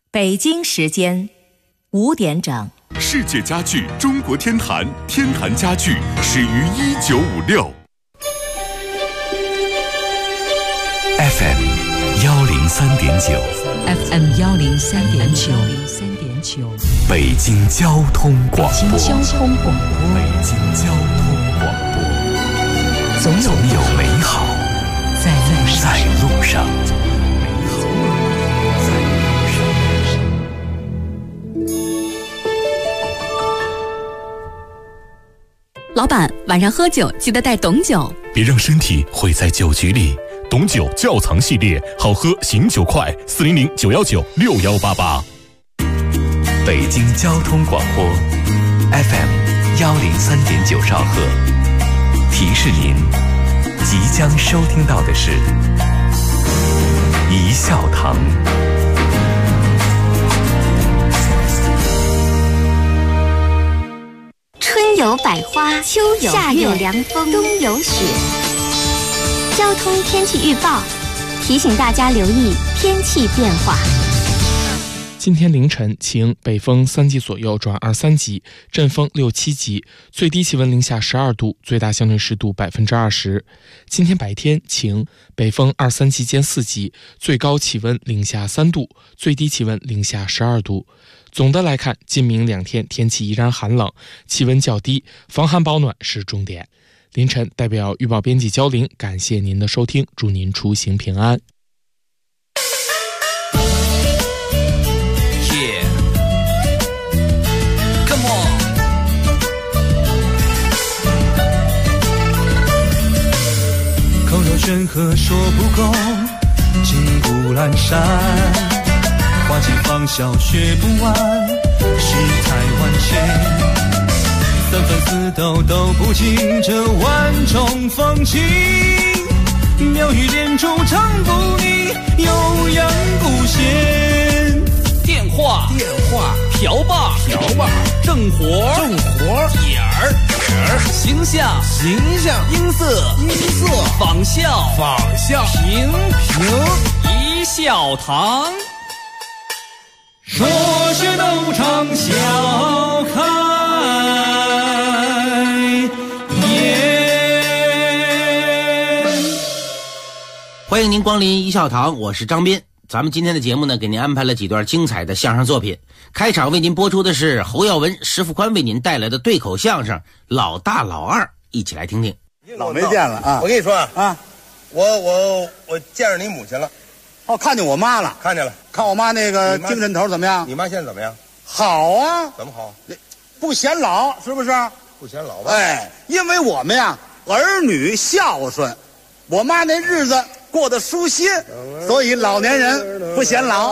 北京时间5点整。 世界家具中国天坛，天坛家具始于1956。FM 103.9 FM 103.9 北京交通广播。 北京交通广播。 北京交通广播。总有美好在路上。 老板，晚上喝酒记得带董酒， 别让身体毁在酒局里。董酒窖藏系列，好喝醒酒快，400-919-6188。北京交通广播 FM 103.9兆赫，提示您即将收听到的是一笑堂。 春有百花，秋有夏有凉风，冬有雪。交通天气预报提醒大家留意天气变化。 今天凌晨晴，北风3级左右转2、3级，阵风6、7级，最低气温零下12度，最大相对湿度20%。今天白天晴，北风2、3级间4级，最高气温零下3度，最低气温零下12度。总的来看，今明2天天气依然寒冷，气温较低，防寒保暖是重点。凌晨代表预报编辑焦玲，感谢您的收听，祝您出行平安。 口若悬河说不够，金谷阑珊，花间芳笑学不完，世态万千，三分四斗都不尽这万种风情，妙语连珠唱不腻，悠扬古弦。 电话瓢把正活点儿形象音色仿效评一笑堂， 说是斗场笑开颜。 欢迎您光临一笑堂，我是张斌。咱们今天的节目呢，给您安排了几段精彩的相声作品。开场为您播出的是侯耀文、石富宽为您带来的对口相声《老大老二》，一起来听听。 老没见了啊！ 我跟你说啊，我见着你母亲了。 哦，看见我妈了， 看见了。 看我妈那个精神头怎么样？ 你妈现在怎么样？ 好啊。 怎么好？ 不显老，是不是？ 不显老吧？ 哎，因为我们呀儿女孝顺，我妈那日子过得舒心，所以老年人不显老。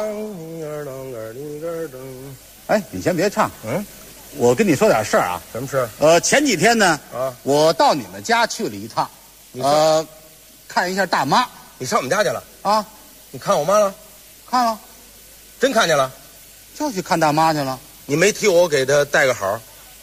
哎，你先别唱，我跟你说点事儿啊。 什么事？ 前几天呢，我到你们家去了一趟，看一下大妈。 你上我们家去了啊？ 你看我妈了？ 看了。 真看见了？ 就去看大妈去了。 你没替我给她带个好？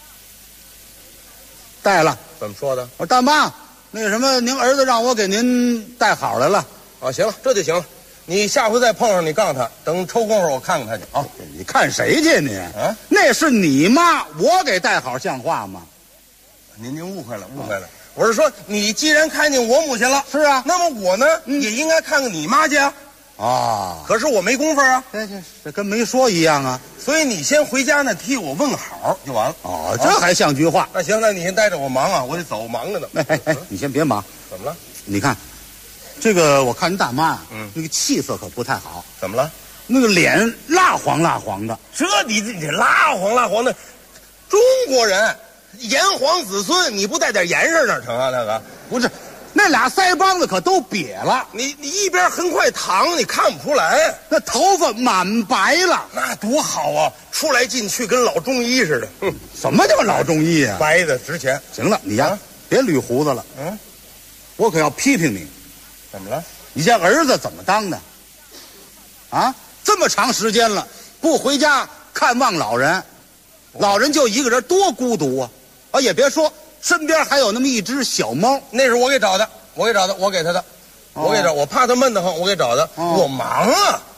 带了。 怎么说的？ 我说大妈，那个什么，您儿子让我给您带好来了。 啊，行了，这就行了。你下回再碰上，你告诉他，等抽功夫我看看他去啊。 你看谁去你？啊，那是你妈，我给带好像话吗？ 您误会了，误会了。我是说，你既然看见我母亲了， 是啊， 那么我呢，也应该看看你妈去啊。 啊， 可是我没工夫啊。 这跟没说一样啊。 所以你先回家呢，替我问好就完了。 哦，这还像句话。 那行，那你先待着，我忙啊，我得走，忙着呢。 哎，你先别忙。 怎么了？ 你看，这个我看您大妈啊，那个气色可不太好。 怎么了？ 那个脸蜡黄蜡黄的。 这你蜡黄蜡黄的，中国人炎黄子孙，你不带点颜色哪成啊？那个不是。那俩腮帮子可都瘪了， 你一边横块糖，你看不出来。 那头发满白了， 那多好啊！出来进去跟老中医似的。 什么叫老中医啊？ 白的值钱。 行了，你呀，别捋胡子了。我可要批评你。 怎么了？ 你家儿子怎么当的？啊，这么长时间了，不回家看望老人，老人就一个人，多孤独啊！啊，也别说。身边还有那么一只小猫， 那是我给找的，我给他的，我给他的，我怕他闷得慌，我给找的。我忙啊，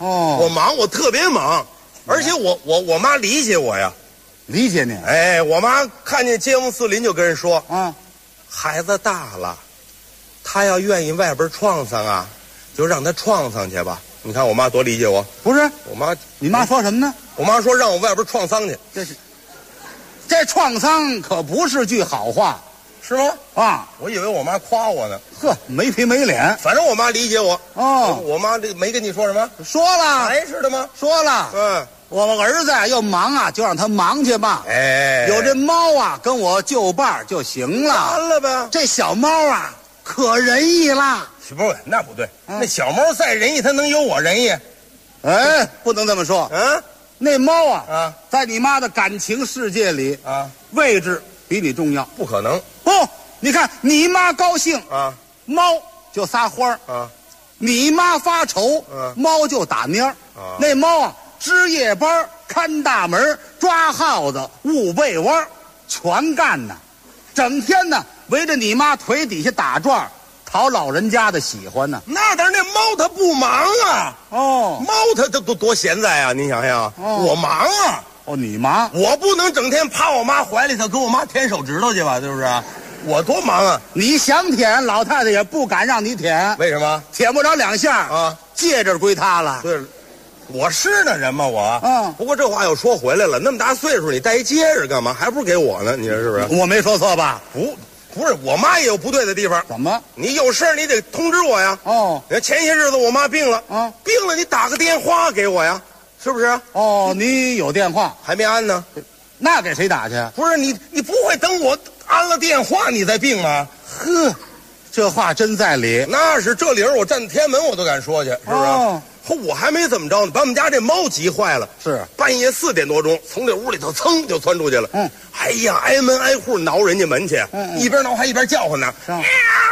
哦，我忙，我特别忙，而且我妈理解我呀， 理解你。 哎，我妈看见街坊四邻就跟人说啊， 孩子大了，他要愿意外边闯上啊，就让他闯上去吧。你看我妈多理解我。 不是， 我妈， 你妈说什么呢？ 我妈说让我外边闯丧去。 这创伤可不是句好话， 是吗？ 啊， 我以为我妈夸我呢。 呵，没皮没脸。 反正我妈理解我。 哦， 我妈这没跟你说什么？ 说了， 还是的吗？ 说了。 嗯， 我们儿子要忙啊，就让他忙去吧。 哎， 有这猫啊，跟我就伴就行了。 完了呗。 这小猫啊，可仁义了。 不是，那不对。那小猫再仁义，它能有我仁义？ 哎，不能这么说。 嗯， 那猫啊，在你妈的感情世界里啊， 位置比你重要。 不可能。 不，你看你妈高兴啊， 猫就撒欢儿啊； 你妈发愁，猫就打蔫儿。那猫啊，值夜班、看大门、抓耗子、捂被窝，全干呢，整天呢围着你妈腿底下打转，讨老人家的喜欢呢。 那但是那猫它不忙啊。 哦， 猫它多闲在啊！你想想，我忙啊。 哦，你忙， 我不能整天趴我妈怀里头跟我妈舔手指头去吧？是不是？我多忙啊！ 你想舔，老太太也不敢让你舔。 为什么？ 舔不着两下啊， 戒指归她了。 对，我是那人吗？我。 嗯。 不过这话又说回来了，那么大岁数你戴一戒指干嘛？还不如给我呢？你说是不是？ 我没说错吧？ 不是，我妈也有不对的地方。 怎么？ 你有事你得通知我呀。 哦。 前些日子我妈病了啊， 病了你打个电话给我呀，是不是？ 哦，你有电话还没安呢。 那给谁打去？ 不是你不会等我安了电话你再病吗？ 呵，这话真在理。 那是这理儿，我站天门我都敢说去，是不是？ 哦， 我还没怎么着呢，把我们家这猫急坏了。 是半夜4点多钟，从这屋里头噌就窜出去了。 嗯， 哎呀，挨门挨户挠人家门去，一边挠还一边叫唤呢，喵喵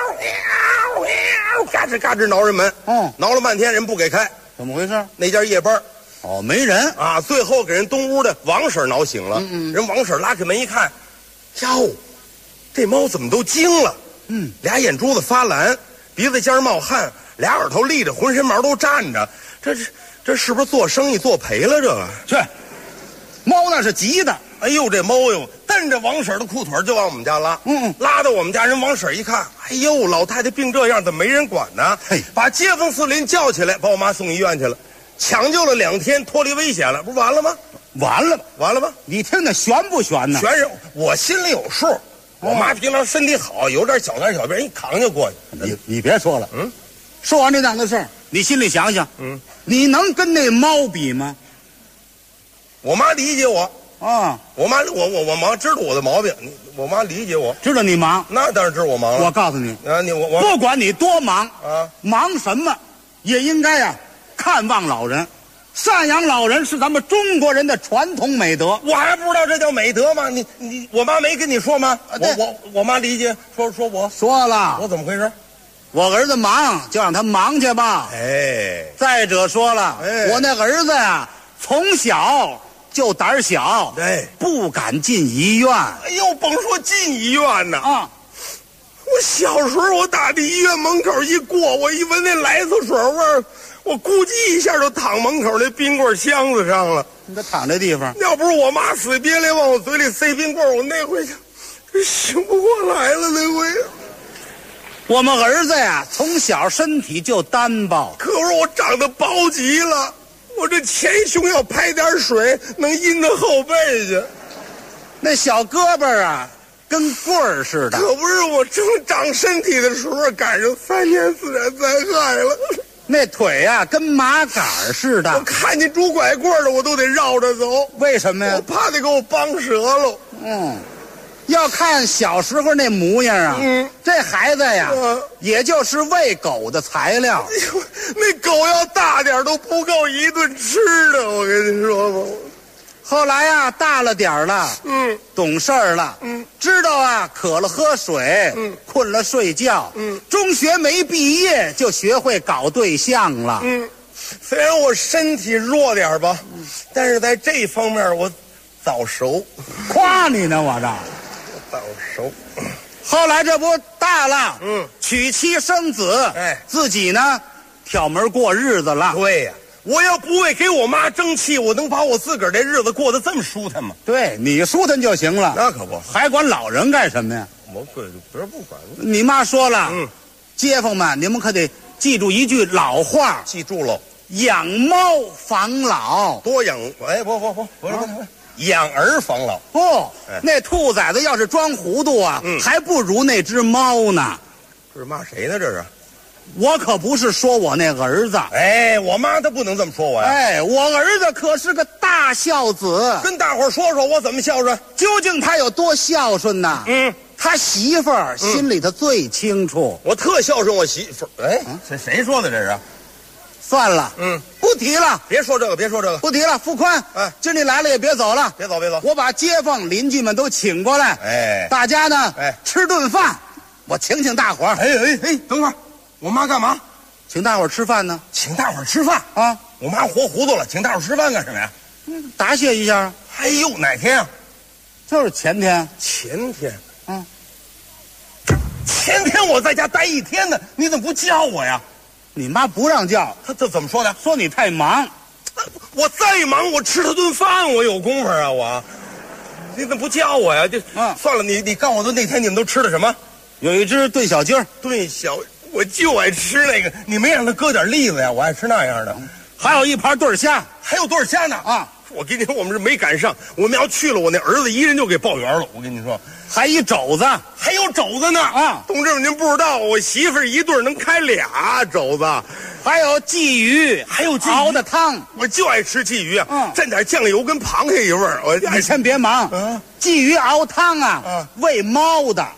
喵，嘎吱嘎吱挠人门。挠了半天人不给开， 怎么回事？ 那家夜班。 哦，没人啊！最后给人东屋的王婶挠醒了。人王婶拉开门一看，哟，这猫怎么都惊了？俩眼珠子发蓝，鼻子尖冒汗，俩耳朵立着，浑身毛都站着。这是不是做生意做赔了？这个去，猫那是急的。 哎呦，这猫哟，蹬着王婶的裤腿就往我们家拉。拉到我们家，人王婶一看，哎呦，老太太病这样，怎么没人管呢？把街坊四邻叫起来，把我妈送医院去了。抢救了2天，脱离危险了，不是完了吗？ 完了吧？你听着悬不悬呢？ 悬是，我心里有数。我妈平常身体好，有点小病一扛就过去。 你别说了，说完这档子事儿，你心里想想，你能跟那猫比吗？ 我妈理解我啊， 我妈知道我的毛病，我妈理解我， 知道你忙， 那当然知道我忙了。 我告诉你啊，我不管你多忙啊， 忙什么也应该呀。看望老人，赡养老人是咱们中国人的传统美德。 我还不知道这叫美德吗？我妈没跟你说吗？我妈理解，说我说了， 我怎么回事？ 我儿子忙，就让他忙去吧。 哎， 再者说了，我那儿子呀，从小就胆小，不敢进医院。 哎呦，甭说进医院呢啊！ 我小时候我打这医院门口一过，我一闻那莱斯水味儿。我估计一下就躺门口那冰棍箱子上了。 你这躺这地方， 要不是我妈死憋咧往我嘴里塞冰棍，我那回就醒不过来了。那回， 我们儿子呀，从小身体就单薄， 可是我长得薄极了，我这前胸要拍点水，能阴到后背去。 那小胳膊啊，跟棍儿似的。 可不是，我正长身体的时候，赶上3年自然灾害了。 那腿呀，跟麻杆似的。 我看见拄拐棍的，我都得绕着走。 为什么呀？ 我怕得给我帮折了。 要看小时候那模样啊，这孩子呀，也就是喂狗的材料。 那狗要大点都不够一顿吃的，我跟你说吧。 后来呀，大了点了，懂事儿了，知道啊，渴了喝水，困了睡觉，中学没毕业就学会搞对象了， 虽然我身体弱点吧，但是在这方面我早熟。 夸你呢，我这早熟。 后来这不大了，娶妻生子，自己呢，挑门过日子了。 对呀。 我要不为给我妈争气，我能把我自个儿这日子过得这么舒坦吗？ 对，你舒坦就行了。 那可不， 还管老人干什么呀？ 我不管。 你妈说了，街坊们，你们可得记住一句老话， 记住喽： 养猫防老。 多养，哎，不是，养儿防老。 不，那兔崽子要是装糊涂啊，还不如那只猫呢。 这是骂谁呢？这是。 我可不是说我那儿子， 哎，我妈她不能这么说我呀。 哎，我儿子可是个大孝子， 跟大伙儿说说我怎么孝顺。 究竟他有多孝顺呢？他媳妇儿心里头最清楚。 我特孝顺我媳妇儿。哎，谁说的这是？ 算了，不提了， 别说这个， 不提了。付宽， 哎， 今儿你来了也别走了， 别走， 我把街坊邻居们都请过来， 哎， 大家呢，吃顿饭，我请大伙儿。 哎，等会儿。我妈干嘛？ 请大伙儿吃饭呢？ 请大伙儿吃饭啊！ 我妈活糊涂了，请大伙儿吃饭干什么呀？ 答谢一下。 哎呦，哪天啊？ 就是前天。 前天我在家待一天呢，你怎么不叫我呀？ 你妈不让叫。 她这怎么说的？ 说你太忙。 我再忙，我吃她顿饭，我有功夫啊！我，你怎么不叫我呀？算了，你告诉我，那天你们都吃的什么？ 有一只炖小鸡儿， 我就爱吃那个，你没让他搁点栗子呀？我爱吃那样的。 还有一盘炖虾， 还有炖虾呢啊！我跟你说，我们是没赶上，我们要去了，我那儿子一人就给报圆了。我跟你说， 还有肘子呢啊！ 同志们，您不知道，我媳妇儿一顿能开俩肘子， 还有鲫鱼，熬的汤， 我就爱吃鲫鱼啊！蘸点酱油跟螃蟹一味儿。 你先别忙，鲫鱼熬汤啊，喂猫的。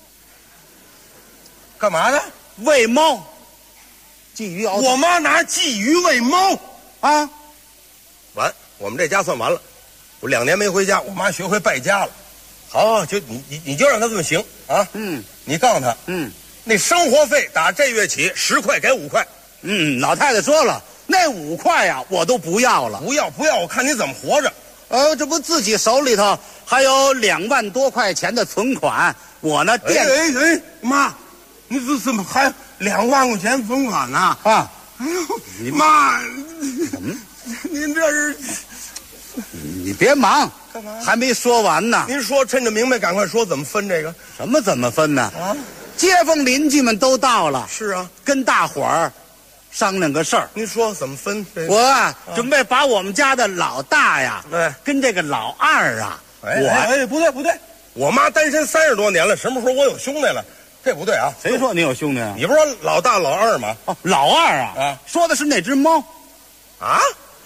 干嘛的？ 喂猫，鲫鱼熬汤。 我妈拿鲫鱼喂猫啊！ 完，我们这家算完了。我2年没回家，我妈学会败家了。好，就你就让她这么行啊！你告诉她，那生活费打这月起10块改5块。 老太太说了，那5块呀，我都不要了。 不要，我看你怎么活着。 这不自己手里头还有2万多块钱的存款，我呢哎，妈。你这怎么还2万块钱存款呢？ 啊！ 哎呦，妈，您这是？ 你别忙， 干嘛？ 还没说完呢。 您说，趁着明白，赶快说怎么分这个？ 什么怎么分呢？啊！街坊邻居们都到了。 是啊， 跟大伙儿商量个事儿。 您说怎么分？ 我啊，准备把我们家的老大呀，跟这个老二啊， 不对，我妈单身30多年了，什么时候我有兄弟了？这不对啊！ 谁说你有兄弟啊？ 你不是说老大老二吗？ 哦，老二啊！说的是那只猫。 啊！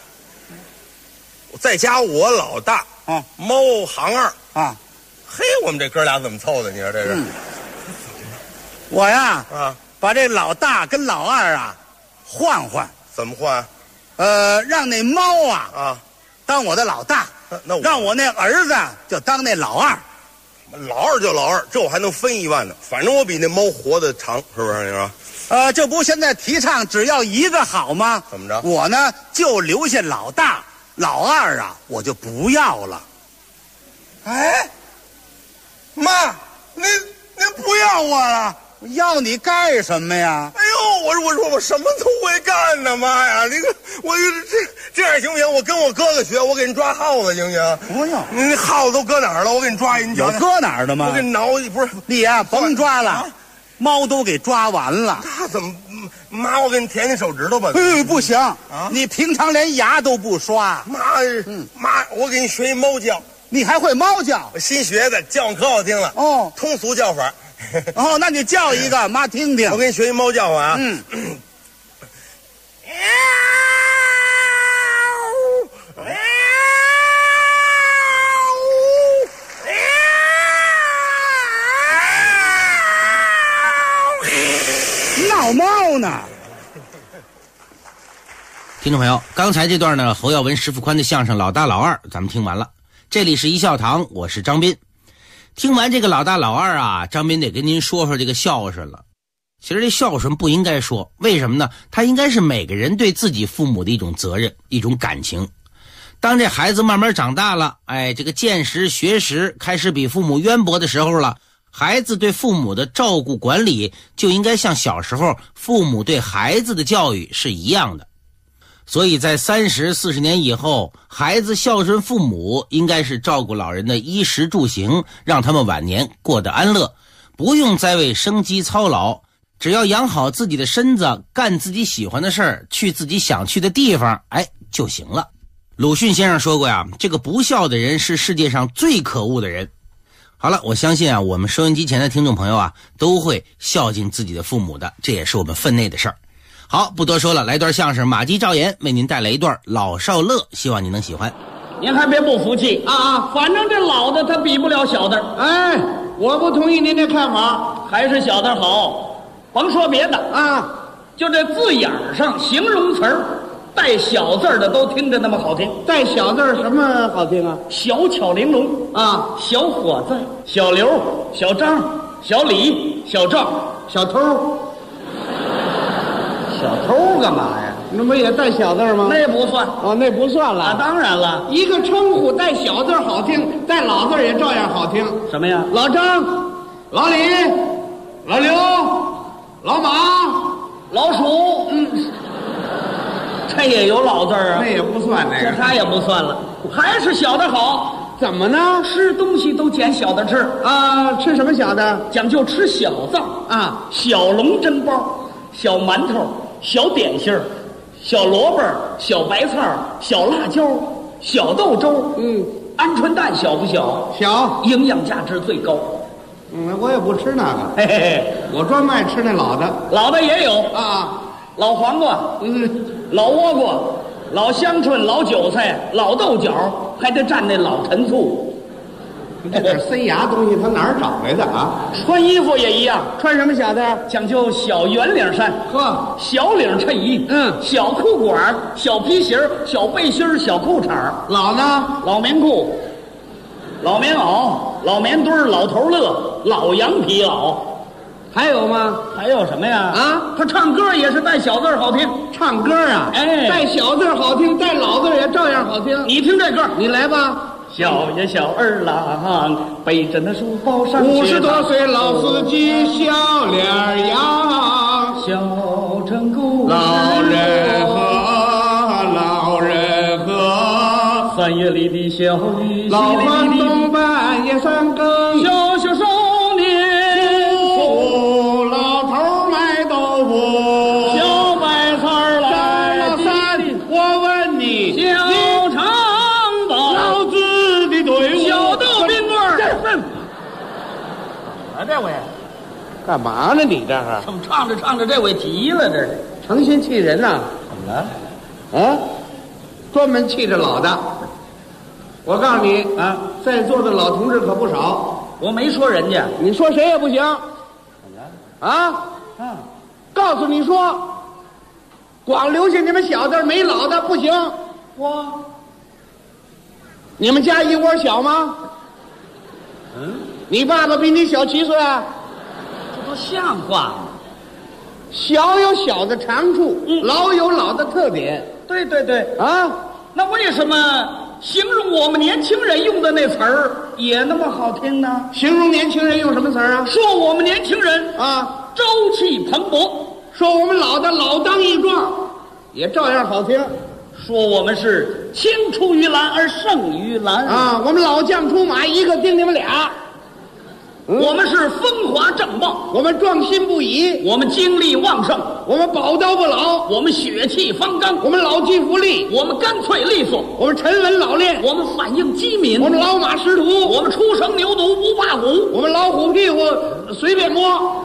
在家我老大啊， 猫行二啊。 嘿，我们这哥俩怎么凑的？你说这是？ 我呀把这老大跟老二啊换。 怎么换？ 让那猫啊当我的老大，让我那儿子就当那老二。 老二就老二，这我还能分1万呢。反正我比那猫活得长，是不是？你说？ 这不现在提倡只要一个好吗？ 怎么着？ 我呢就留下老大，老二啊我就不要了。 哎，妈，您不要我了？ 要你干什么呀？ 哎呦，我说我什么都会干呢，妈呀！我这样行不行？我跟我哥哥学，我给你抓耗子行不行？ 不用， 你那耗子都搁哪儿了？我给你抓一。 有搁哪儿的吗？ 我给你挠，不是你呀，甭抓了，猫都给抓完了。 那怎么？妈，我给你舔舔手指头吧。 不行啊！你平常连牙都不刷。 妈，我给你学一猫叫。 你还会猫叫？ 我新学的，叫可好听了。 哦， 通俗叫法。 那你叫一个，妈听听。 我给你学一猫叫啊。 闹猫呢。 听众朋友，刚才这段呢，侯耀文、石富宽的相声《老大老二》咱们听完了。这里是一笑堂，我是张斌。听完这个老大老二啊，张斌得跟您说说这个孝顺了。其实这孝顺不应该说，为什么呢？它应该是每个人对自己父母的一种责任，一种感情。当这孩子慢慢长大了，这个见识学识开始比父母渊博的时候了，孩子对父母的照顾管理就应该像小时候父母对孩子的教育是一样的。 所以在30、40年以后，孩子孝顺父母应该是照顾老人的衣食住行，让他们晚年过得安乐，不用再为生计操劳，只要养好自己的身子，干自己喜欢的事儿，去自己想去的地方，就行了。鲁迅先生说过呀，这个不孝的人是世界上最可恶的人。好了，我相信啊，我们收音机前的听众朋友啊，都会孝敬自己的父母的，这也是我们分内的事儿。好，不多说了，来段相声，马季赵岩为您带来一段老少乐，希望您能喜欢。 您还别不服气啊！反正这老的他比不了小的。我不同意您这看法，还是小的好。甭说别的啊，就这字眼上形容词儿带小字的都听着那么好听。带小字什么好听啊？小巧玲珑啊，小伙子、小刘、小张、小李、小赵、小偷。小偷干嘛呀？那不也带小字吗？那也不算哦，那不算了。当然了，一个称呼带小字好听，带老字也照样好听。什么呀？老张、老李、老刘、老马、老鼠。这也有老字啊？那也不算，那个他也不算了，还是小的好。怎么呢？吃东西都捡小的吃啊？吃什么小的？讲究吃小灶啊，小笼蒸包、小馒头、小点心儿、小萝卜、小白菜、小辣椒、小豆粥。鹌鹑蛋小不小？小，营养价值最高。我也不吃那个，嘿嘿嘿，我专卖吃那老的。老的也有啊，老黄瓜，老倭瓜，老香椿，老韭菜，老豆角，还得蘸那老陈醋。这点塞牙东西他哪儿找来的啊？穿衣服也一样，穿什么小的？讲究小圆领衫，小领衬衣，小裤管，小皮鞋，小背心，小裤衩。老呢？老棉裤，老棉袄，老棉墩，老头乐，老羊皮袄。还有吗？还有什么呀？啊，他唱歌也是带小字好听。唱歌啊？带小字好听，带老字也照样好听。你听这歌，你来吧。小呀小二郎背着那书包上学，50多岁老司机笑脸扬，小城故事老人和3月里的小雨，老房东半夜3更，小小少年苦，老头卖豆腐，小白菜来了3，我问你小长宝老子的队伍，小豆冰棍儿。这位干嘛呢？你这儿怎么唱着唱着这位急了？这是诚心气人呐！怎么了？啊，专门气着老的。我告诉你啊，在座的老同志可不少。我没说人家，你说谁也不行。啊，告诉你说，光留下你们小的没老的不行。你们家一窝小吗？你爸爸比你小7岁啊？这都像话吗？小有小的长处，老有老的特点。对对对啊，那为什么形容我们年轻人用的那词儿也那么好听呢？形容年轻人用什么词儿啊？说我们年轻人啊，朝气蓬勃；说我们老的老当益壮，也照样好听。说我们是青出于蓝而胜于蓝啊！我们老将出马，一个顶你们俩。我们是风华正茂，我们壮心不已，我们精力旺盛，我们宝刀不老，我们血气方刚，我们老骥伏枥，我们干脆利索，我们沉稳老练，我们反应机敏，我们老马识途，我们初生牛犊不怕虎，我们老虎屁股随便摸。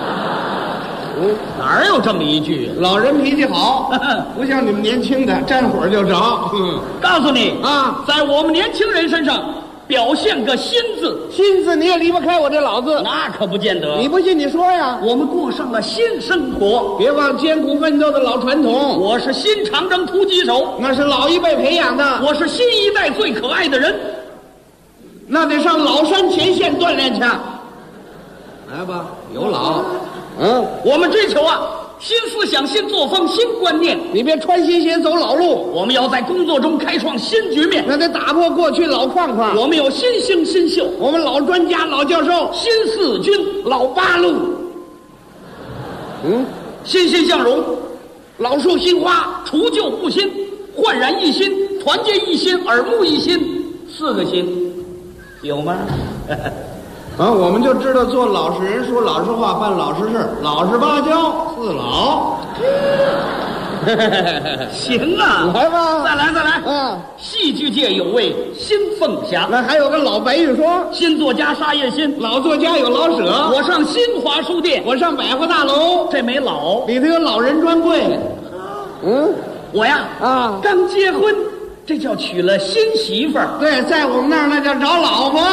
哪儿有这么一句？老人脾气好，不像你们年轻的沾火就着。告诉你啊，在我们年轻人身上表现个新字，新字你也离不开我这老字，那可不见得。你不信你说呀。我们过上了新生活，别忘艰苦奋斗的老传统。我是新长征突击手，那是老一辈培养的。我是新一代最可爱的人，那得上老山前线锻炼去。来吧，有老。我们追求啊新思想、新作风、新观念。你别穿新鞋走老路，我们要在工作中开创新局面，那得打破过去老框框。我们有新星新秀，我们老专家老教授，新四军老八路，欣欣向荣，老树新花， 除旧布新，焕然一新，团结一心，耳目一新，4个新，有吗？ 我们就知道做老实人，说老实话，办老实事，老实巴交，4老。 行啊， 来吧， 再来。戏剧界有位新凤霞， 那还有个老白玉霜， 新作家沙叶新， 老作家有老舍。 我上新华书店， 我上百货大楼， 这没老， 里头有老人专柜。 我呀刚结婚，这叫娶了新媳妇儿。 对，在我们那儿那叫找老婆。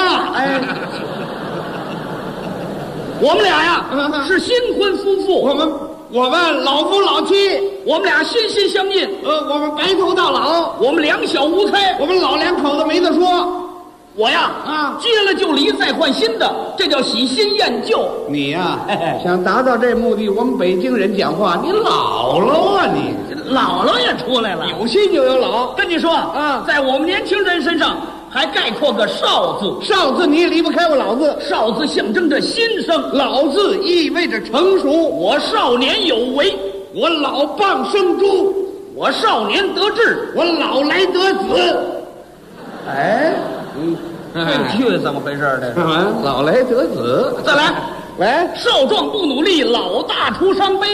我们俩呀是新婚夫妇， 我们老夫老妻， 我们俩心心相印。 我们白头到老， 我们两小无猜， 我们老两口子没得说。 我呀结了就离，再换新的，这叫喜新厌旧。 你呀想达到这目的，我们北京人讲话，你姥姥啊你， 姥姥也出来了， 有新就有老。 跟你说在我们年轻人身上还概括个少字， 少字你也离不开我老字， 少字象征着新生， 老字意味着成熟。 我少年有为， 我老蚌生珠， 我少年得志， 我老来得子。 这句怎么回事呢？ 老来得子。 再来，少壮不努力，老大徒伤悲。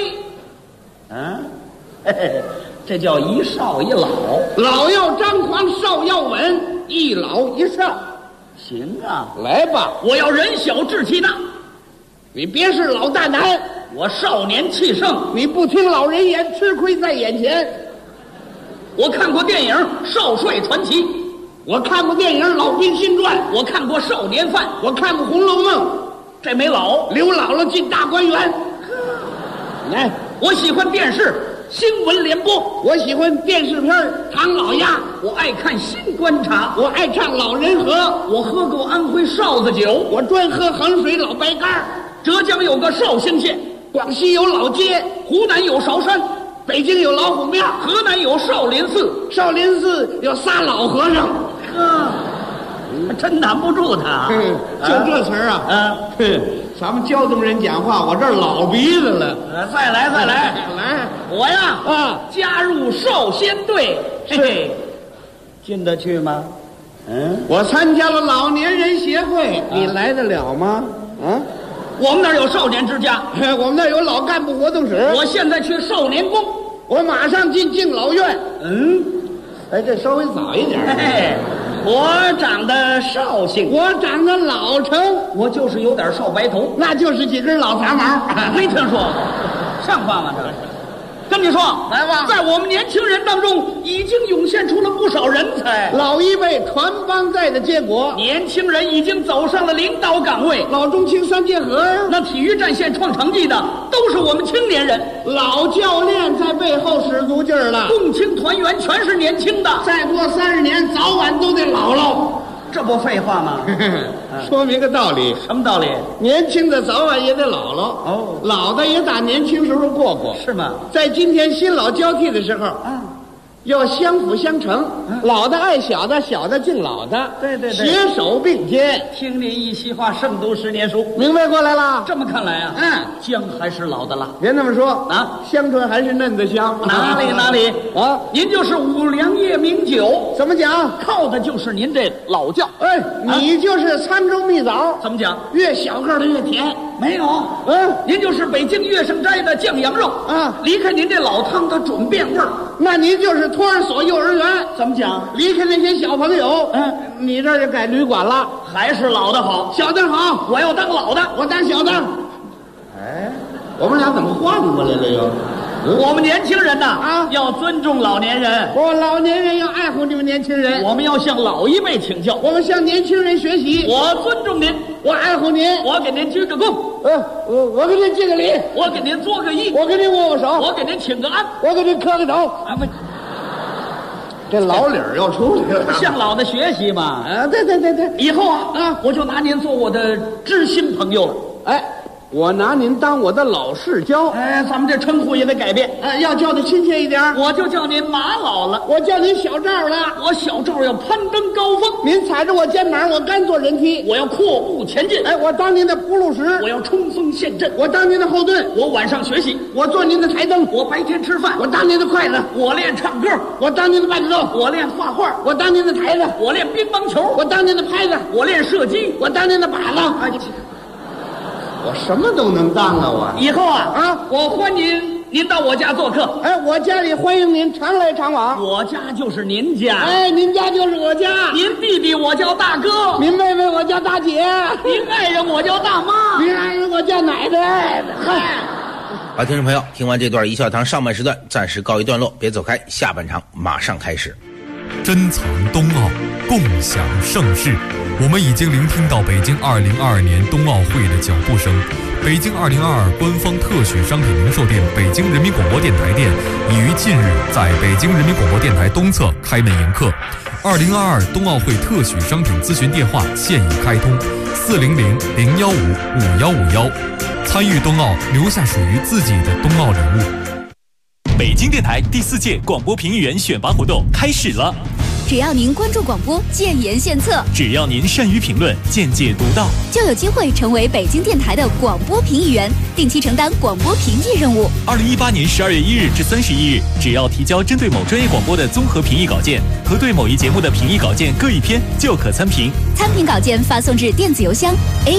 这叫一少一老， 老要张狂，少要稳，一老一少。 行啊， 来吧， 我要人小志气大。 你别是老大难， 我少年气盛。 你不听老人言，吃亏在眼前。 我看过电影《少帅传奇》， 我看过电影《老兵新传》， 我看过《少年犯》， 我看过《红楼梦》。 这没老， 刘姥姥进大观园。来， 我喜欢电视新闻联播， 我喜欢电视片唐老鸭， 我爱看新观察， 我爱唱老人河， 我喝过安徽哨子酒， 我专喝衡水老白干。 浙江有个绍兴县， 广西有老街， 湖南有韶山， 北京有老虎庙， 河南有少林寺， 少林寺有仨老和尚。 真难不住他。 就这词儿咱们胶东人讲话，我这儿老鼻子了。 再来，我呀加入少先队，嘿嘿，进得去吗？ 我参加了老年人协会，你来得了吗？ 我们那儿有少年之家， 我们那儿有老干部活动室。 我现在去少年宫， 我马上进敬老院。这稍微早一点。 我长得绍兴， 我长得老成， 我就是有点少白头， 那就是几根老杂毛。 没听说过，像话吗？这跟你说， 来吧， 在我们年轻人当中，已经涌现出了不少人才。 老一辈传帮带的结果， 年轻人已经走上了领导岗位， 老中青三结合呀。 那体育战线创成绩的，都是我们青年人。 老教练在背后使足劲儿了， 共青团员全是年轻的。 再过30年，早晚都得老了。 这不废话吗？ 说明个道理。 什么道理？ 年轻的早晚也得老了，老的也打年轻时候过过， 是吗？ 在今天新老交替的时候，要相辅相成，老的爱小的，小的敬老的， 对， 携手并肩。 听您一席话，胜读10年书。 明白过来了？ 这么看来啊，姜还是老的辣。 别那么说香椿还是嫩的香。 哪里您就是五粮液名酒。 怎么讲？ 靠的就是您这老窖。 你就是沧州蜜枣。 怎么讲？ 越小个的越甜。 没有，您就是北京月盛斋的酱羊肉离开您这老汤它准变味儿。 那您就是托儿所幼儿园。 怎么讲？ 离开那些小朋友，你这儿就改旅馆了。 还是老的好， 小的好。 我要当老的， 我当小的。我们俩怎么换过来了又？ 我们年轻人呐，要尊重老年人。 老年人要爱护你们年轻人。 我们要向老一辈请教， 我们向年轻人学习。 我尊重您， 我爱护您， 我给您鞠个躬， 我给您敬个礼， 我给您作个揖， 我给您握握手， 我给您请个安， 我给您磕个头。这老理儿要出来了， 向老的学习嘛。 对， 以后我就拿您做我的知心朋友了。 我拿您当我的老世交。 哎，咱们这称呼也得改变， 要叫的亲切一点。 我就叫您马老了， 我叫您小赵了。 我小赵要攀登高峰， 您踩着我肩膀，我甘做人梯。 我要阔步前进， 我当您的铺路石， 我要冲锋陷阵， 我当您的后盾， 我晚上学习， 我做您的台灯， 我白天吃饭， 我当您的筷子， 我练唱歌， 我当您的伴奏， 我练画画， 我当您的台子， 我练乒乓球， 我当您的拍子， 我练射击， 我当您的靶子。我什么都能当啊！我以后我欢迎您到我家做客。 我家里欢迎您常来常往。 我家就是您家。 您家就是我家。 您弟弟我叫大哥， 您妹妹我叫大姐， 您爱人我叫大妈， 您爱人我叫奶奶。 好，听众朋友，听完这段一笑堂上半时段暂时告一段落，别走开，下半场马上开始。 珍藏冬奥，共享盛世。我们已经聆听到北京2022年冬奥会的脚步声。北京2022官方特许商品零售店北京人民广播电台店已于近日在北京人民广播电台东侧开门迎客。2022冬奥会特许商品咨询电话现已开通，400-015-5151。参与冬奥，留下属于自己的冬奥礼物。 北京电台第4届广播评议员选拔活动开始了。 只要您关注广播，建言献策； 只要您善于评论，见解独到， 就有机会成为北京电台的广播评议员，定期承担广播评议任务。 2018年12月1日至31日，只要提交针对某专业广播的综合评议稿件和对某一节目的评议稿件各一篇，就可参评。 参评稿件发送至电子邮箱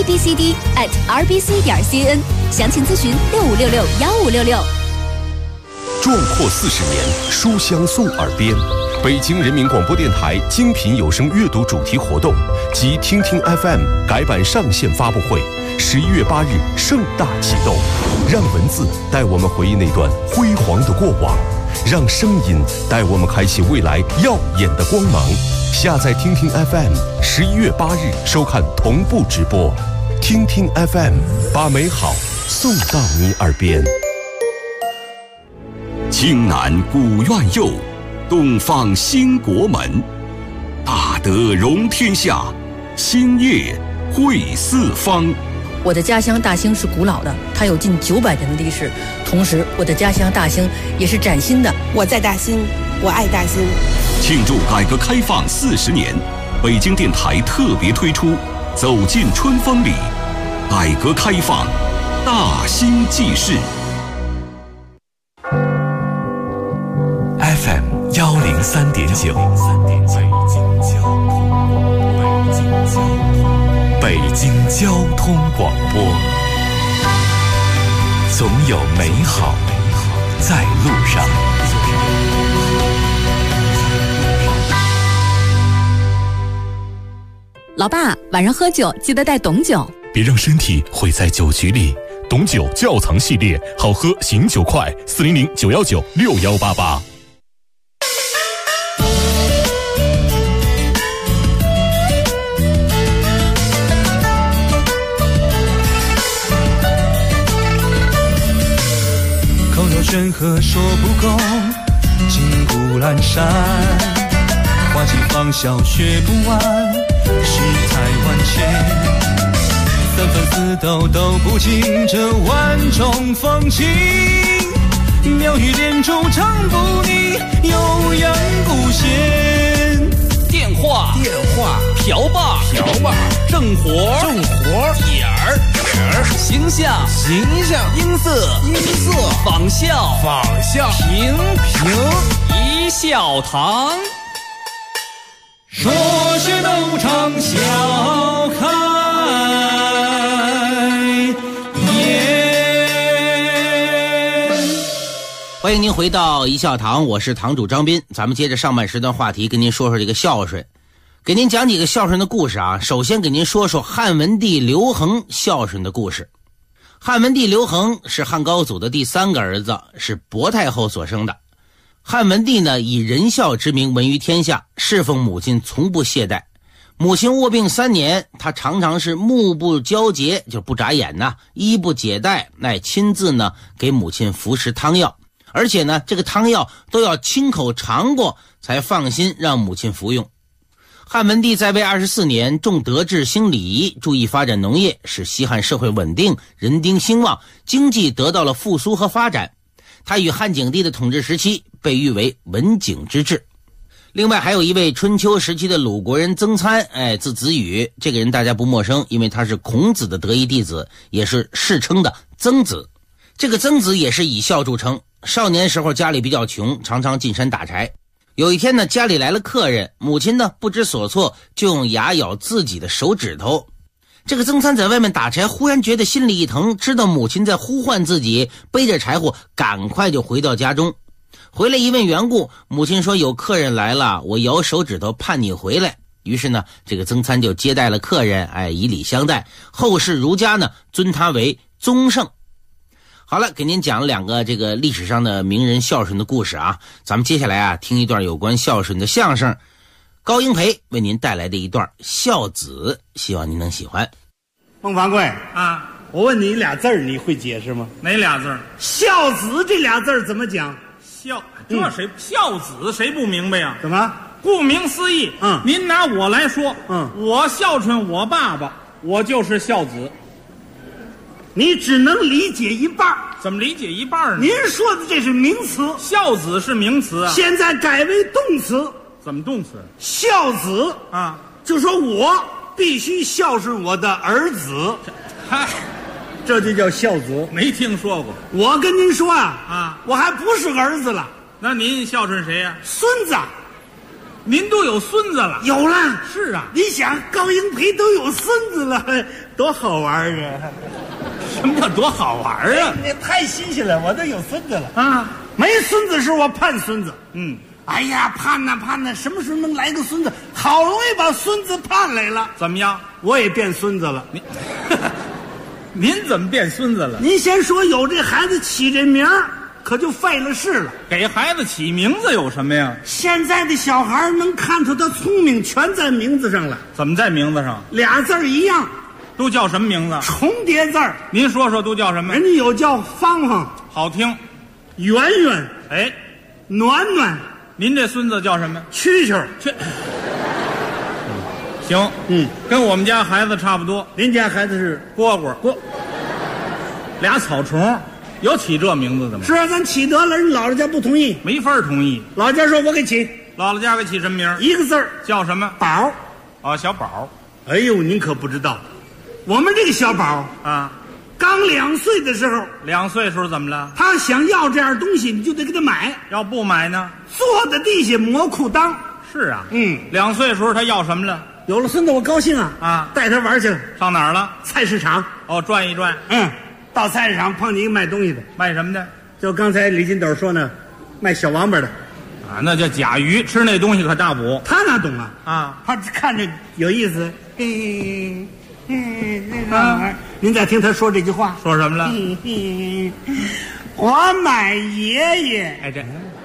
abcd@rbc.cn， 详情咨询65661566。 壮阔40年，书香送耳边。北京人民广播电台精品有声阅读主题活动及听听 FM 改版上线发布会，11月8日盛大启动。让文字带我们回忆那段辉煌的过往，让声音带我们开启未来耀眼的光芒。下载听听 FM，11月8日收看同步直播。听听 FM， 把美好送到你耳边。 青南古院右，东方兴国门，大德容天下，兴业汇四方。 我的家乡大兴是古老的，它有近900年的历史。同时，我的家乡大兴也是崭新的。 我在大兴，我爱大兴。 庆祝改革开放40年，北京电台特别推出《走进春风里》，改革开放，大兴记事。 FM 103.9，北京交通广播，总有美好在路上。 老爸，晚上喝酒记得带董酒， 别让身体毁在酒局里。董酒窖藏系列，好喝醒酒快，400-919-6188。 口若悬河说不够，金谷阑珊，花季芳笑学不完，世态万千，三分四斗都不尽这万种风情，妙语连珠唱不腻，悠扬古弦。 电话瓢把正活点儿形象音色仿效平一笑堂， 说学逗唱笑开颜。 欢迎您回到一笑堂，我是堂主张斌。咱们接着上半时段话题，跟您说说这个孝顺，给您讲几个孝顺的故事啊。首先给您说说汉文帝刘恒孝顺的故事。汉文帝刘恒是汉高祖的第3个儿子，是薄太后所生的。汉文帝呢，以仁孝之名闻于天下，侍奉母亲从不懈怠。母亲卧病3年，他常常是目不交结，就不眨眼呐，衣不解带，亲自呢给母亲服食汤药，而且呢这个汤药都要亲口尝过才放心让母亲服用。 汉文帝在位24年，重德治兴礼，注意发展农业，使西汉社会稳定，人丁兴旺，经济得到了复苏和发展。他与汉景帝的统治时期被誉为文景之治。另外还有一位春秋时期的鲁国人曾参，字子羽，这个人大家不陌生，因为他是孔子的得意弟子，也是世称的曾子。这个曾子也是以孝著称，少年时候家里比较穷，常常进山打柴。有一天呢，家里来了客人，母亲呢不知所措，就用牙咬自己的手指头。这个曾参在外面打柴，忽然觉得心里一疼，知道母亲在呼唤自己，背着柴火赶快就回到家中。回来一问缘故，母亲说有客人来了，我摇手指头盼你回来。于是呢，这个曾参就接待了客人，以礼相待。后世儒家呢尊他为宗圣。好了，给您讲两个这个历史上的名人孝顺的故事啊。咱们接下来听一段有关孝顺的相声，高英培为您带来的一段孝子，希望您能喜欢。 孟凡贵啊，我问你俩字儿，你会解释吗？ 哪俩字儿？ 孝子这俩字儿怎么讲？ 孝，这谁孝子谁不明白呀？ 怎么？ 顾名思义，您拿我来说，我孝顺我爸爸，我就是孝子。 你只能理解一半。 怎么理解一半呢？ 您说的这是名词， 孝子是名词啊。 现在改为动词。 怎么动词？ 孝子啊， 就说我必须孝顺我的儿子， 嗨， 这就叫孝子。 没听说过。 我跟您说啊，我还不是儿子了。 那您孝顺谁呀？ 孙子。 您都有孙子了？ 有了。 是啊， 你想高英培都有孙子了，多好玩啊！ 什么叫多好玩啊？ 你太新鲜了，我都有孙子了啊！没孙子时我盼孙子，哎呀，盼呐盼呐，什么时候能来个孙子？好容易把孙子盼来了， 怎么样？ 我也变孙子了。 您怎么变孙子了？ 您先说有这孩子起这名儿，可就费了事了。 给孩子起名字有什么呀？ 现在的小孩能看出他聪明，全在名字上了。 怎么在名字上？ 俩字儿一样。 都叫什么名字？ 重叠字儿。 您说说都叫什么？ 人家有叫芳芳， 好听； 圆圆，暖暖。 您这孙子叫什么？ 蛐蛐。 行，跟我们家孩子差不多。 您家孩子是蝈蝈，俩草虫，有起这名字的吗？ 是啊，咱起得了，人姥姥家不同意， 没法同意。 姥姥家说我给起， 姥姥家给起什么名？ 一个字儿， 叫什么？ 宝。 哦，小宝。 哎呦，您可不知道。我们这个小宝啊， 刚2岁的时候 ，2岁时候怎么了？ 他想要这样东西，你就得给他买。 要不买呢？ 坐在地下磨裤裆。 是啊，2岁时候他要什么了？ 有了孙子我高兴啊！带他玩去了。 上哪儿了？ 菜市场。 哦，转一转。 到菜市场碰见一个卖东西的。 卖什么的？ 就刚才李金斗说呢，卖小王八的。 啊，那叫甲鱼，吃那东西可大补。 他哪懂啊？ 他看着有意思。您再听他说这句话， 说什么了？ 我买爷爷。 哎，这，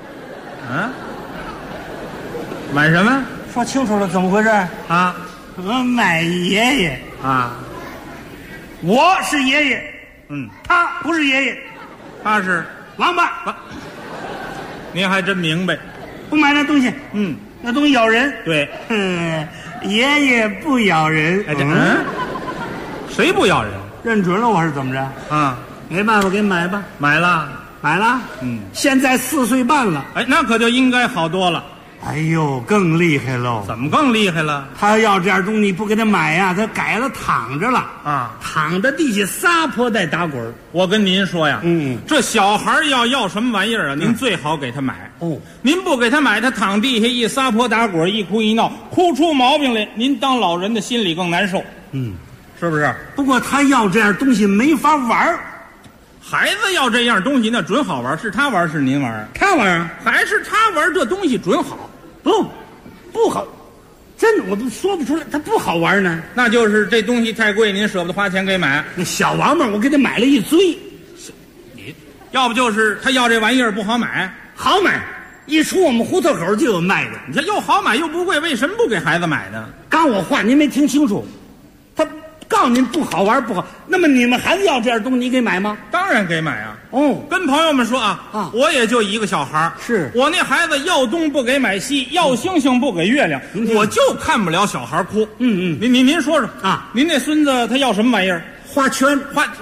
买什么？ 说清楚了，怎么回事啊？ 我买爷爷啊， 我是爷爷，他不是爷爷， 他是王八。 您还真明白， 不买那东西，那东西咬人。 对， 爷爷不咬人。 哎，谁不咬人？ 认准了我是怎么着？ 啊， 没办法，给买吧。 买了， 现在4岁半了。 哎，那可就应该好多了。 哎呦，更厉害喽！ 怎么更厉害了？ 他要这样东西不给他买呀，他改了躺着了啊， 躺在地下撒泼带打滚。 我跟您说呀，这小孩要什么玩意儿啊？您最好给他买。您不给他买，他躺地下一撒泼打滚，一哭一闹，哭出毛病来，您当老人的心里更难受。是不是？ 不过他要这样东西没法玩。 孩子要这样东西那准好玩，是他玩是您玩？ 他玩还是他玩？这东西准好。 不好，真的我都说不出来，它不好玩呢。 那就是这东西太贵，您舍不得花钱给买。 那小王八我给他买了一堆， 你要不就是他要这玩意儿不好买， 好买，一出我们胡同口就有卖的。 你这又好买又不贵，为什么不给孩子买呢？ 刚我话您没听清楚，他告诉您不好玩不好，那么你们孩子要这样东西，你给买吗？ 当然给买啊。 跟朋友们说啊，我也就一个小孩， 是我那孩子要东不给买西，要星星不给月亮，我就看不了小孩哭。您说说啊，您那孙子他要什么玩意儿？ 花圈。